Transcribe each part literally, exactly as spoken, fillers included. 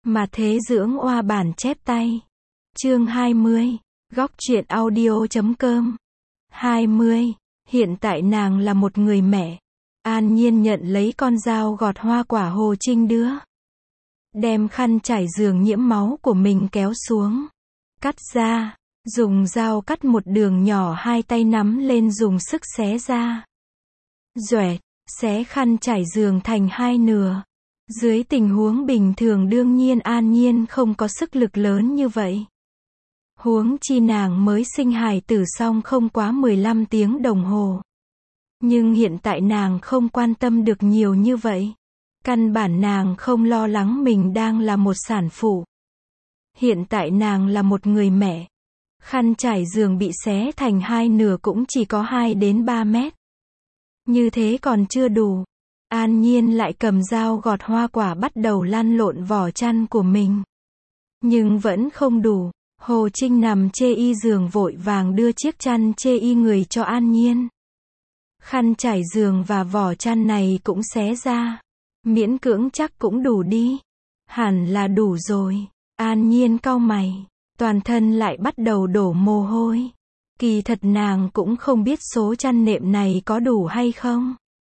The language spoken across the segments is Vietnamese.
Mà thế dưỡng oa bản chép tay. Chương hai mươi. Góc truyện audio chấm com. hai mươi. Hiện tại nàng là một người mẹ. An Nhiên nhận lấy con dao gọt hoa quả Hồ Trinh đưa. Đem khăn trải giường nhiễm máu của mình kéo xuống. Cắt ra. Dùng dao cắt một đường nhỏ, hai tay nắm lên dùng sức xé ra. Doẹt, xé khăn trải giường thành hai nửa. Dưới tình huống bình thường đương nhiên An Nhiên không có sức lực lớn như vậy. Huống chi nàng mới sinh hài tử xong không quá mười lăm tiếng đồng hồ. Nhưng hiện tại nàng không quan tâm được nhiều như vậy. Căn bản nàng không lo lắng mình đang là một sản phụ. Hiện tại nàng là một người mẹ. Khăn trải giường bị xé thành hai nửa cũng chỉ có hai đến ba mét. Như thế còn chưa đủ. An Nhiên lại cầm dao gọt hoa quả bắt đầu lăn lộn vỏ chăn của mình. Nhưng vẫn không đủ. Hồ Trinh nằm chê y giường vội vàng đưa chiếc chăn chê y người cho An Nhiên. Khăn trải giường và vỏ chăn này cũng xé ra. Miễn cưỡng chắc cũng đủ đi. Hẳn là đủ rồi. An Nhiên cau mày. Toàn thân lại bắt đầu đổ mồ hôi. Kỳ thật nàng cũng không biết số chăn nệm này có đủ hay không.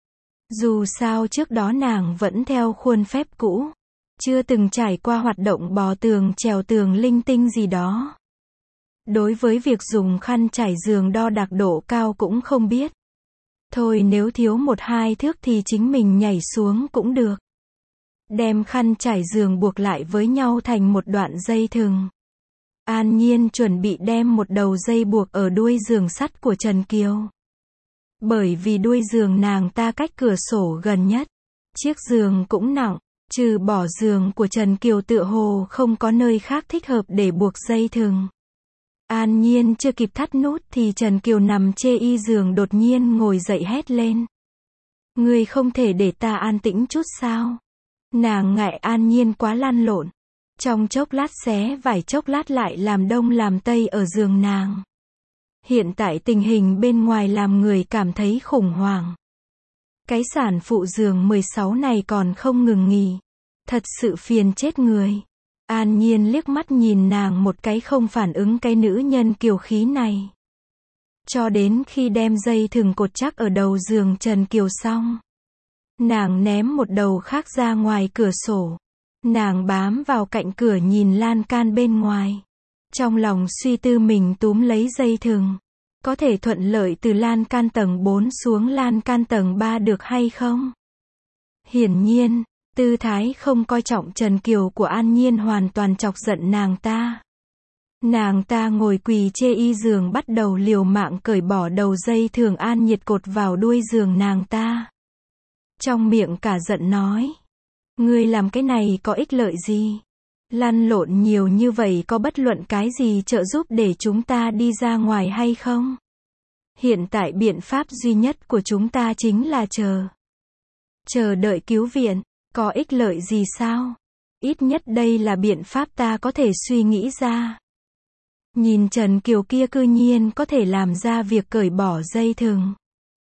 Dù sao trước đó nàng vẫn theo khuôn phép cũ. Chưa từng trải qua hoạt động bò tường trèo tường linh tinh gì đó. Đối với việc dùng khăn trải giường đo đạc độ cao cũng không biết. Thôi nếu thiếu một hai thước thì chính mình nhảy xuống cũng được. Đem khăn trải giường buộc lại với nhau thành một đoạn dây thừng. An Nhiên chuẩn bị đem một đầu dây buộc ở đuôi giường sắt của Trần Kiều. Bởi vì đuôi giường nàng ta cách cửa sổ gần nhất. Chiếc giường cũng nặng. Trừ bỏ giường của Trần Kiều tựa hồ không có nơi khác thích hợp để buộc dây thừng. An Nhiên chưa kịp thắt nút thì Trần Kiều nằm chê y giường đột nhiên ngồi dậy hét lên. Ngươi không thể để ta an tĩnh chút sao? Nàng ngại An Nhiên quá lăn lộn. Trong chốc lát xé vải chốc lát lại làm đông làm tây ở giường nàng. Hiện tại tình hình bên ngoài làm người cảm thấy khủng hoảng. Cái sản phụ giường mười sáu này còn không ngừng nghỉ. Thật sự phiền chết người. An Nhiên liếc mắt nhìn nàng một cái không phản ứng cái nữ nhân kiều khí này. Cho đến khi đem dây thừng cột chắc ở đầu giường Trần Kiều xong. Nàng ném một đầu khác ra ngoài cửa sổ. Nàng bám vào cạnh cửa nhìn lan can bên ngoài. Trong lòng suy tư mình túm lấy dây thừng. Có thể thuận lợi từ lan can tầng bốn xuống lan can tầng ba được hay không? Hiển nhiên, tư thái không coi trọng Trần Kiều của An Nhiên hoàn toàn chọc giận nàng ta. Nàng ta ngồi quỳ chê y giường bắt đầu liều mạng cởi bỏ đầu dây thường An Nhiệt cột vào đuôi giường nàng ta. Trong miệng cả giận nói. Ngươi làm cái này có ích lợi gì? Lăn lộn nhiều như vậy có bất luận cái gì trợ giúp để chúng ta đi ra ngoài hay không? Hiện tại biện pháp duy nhất của chúng ta chính là chờ. Chờ đợi cứu viện. Có ích lợi gì sao? Ít nhất đây là biện pháp ta có thể suy nghĩ ra. Nhìn Trần Kiều kia cư nhiên có thể làm ra việc cởi bỏ dây thừng.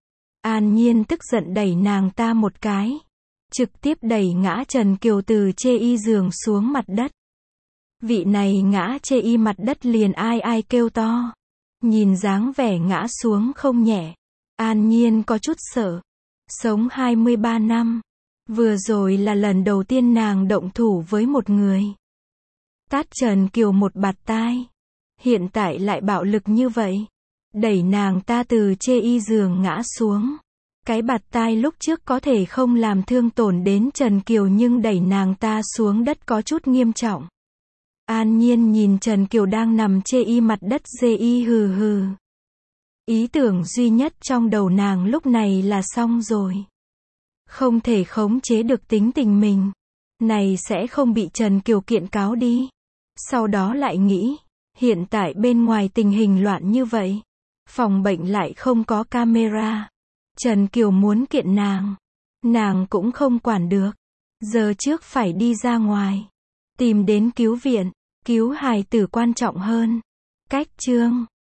An Nhiên tức giận đẩy nàng ta một cái. Trực tiếp đẩy ngã Trần Kiều từ chê y giường xuống mặt đất. Vị này ngã chê y mặt đất liền ai ai kêu to. Nhìn dáng vẻ ngã xuống không nhẹ. An Nhiên có chút sợ. Sống hai mươi ba năm. Vừa rồi là lần đầu tiên nàng động thủ với một người. Tát Trần Kiều một bạt tai. Hiện tại lại bạo lực như vậy. Đẩy nàng ta từ chê y giường ngã xuống. Cái bạt tai lúc trước có thể không làm thương tổn đến Trần Kiều nhưng đẩy nàng ta xuống đất có chút nghiêm trọng. An Nhiên nhìn Trần Kiều đang nằm chê y mặt đất dê y hừ hừ. Ý tưởng duy nhất trong đầu nàng lúc này là xong rồi. Không thể khống chế được tính tình mình. Này sẽ không bị Trần Kiều kiện cáo đi. Sau đó lại nghĩ. Hiện tại bên ngoài tình hình loạn như vậy. Phòng bệnh lại không có camera. Trần Kiều muốn kiện nàng. Nàng cũng không quản được. Giờ trước phải đi ra ngoài. Tìm đến cứu viện. Cứu hài tử quan trọng hơn. Cách chương